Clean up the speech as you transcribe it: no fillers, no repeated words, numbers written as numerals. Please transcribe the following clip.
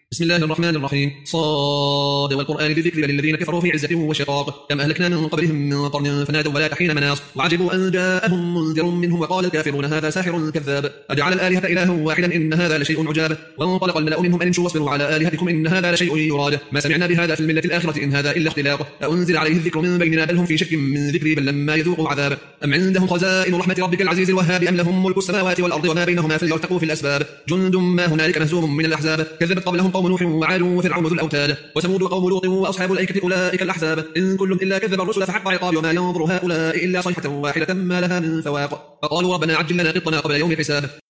بسم الله الرحمن الرحيم. صاد والقرآن ذي الذكر بل الذين كفروا في عزة وشقاق. كم أهلكنا من قبلهم من قرن فنادوا ولا حين مناص وعجبوا أن جاءهم منذر منهم وقال الكافرون هذا ساحر كذاب أجعل الآلهة إلها واحدا إن هذا لشيء عجاب. وانطلق الملأ منهم أن امشوا واصبروا على آلهتكم إن هذا لشيء يراد ما سمعنا بهذا في الملة الآخرة إن هذا إلا اختلاق أأنزل عليه الذكر من بيننا بل هم في شك من ذكري بل لما يذوقوا عذاب. أم عندهم خزائن رحمة ربك العزيز الوهاب أم لهم ملك السماوات والأرض وما بينهما فليرتقوا في الأسباب. جند ما هنالك مهزوم من الأحزاب كذبت قبلهم قوم نوح وعاد وفرعون ذو الأوتاد وثمود وقوم لوط وأصحاب الأيكة أولئك الأحزاب إن كل إلا كذب الرسل فحق عقاب وما ينظر هؤلاء إلا صيحة واحدة ما لها من فواق فقالوا ربنا عجل لنا قطنا قبل يوم الحساب.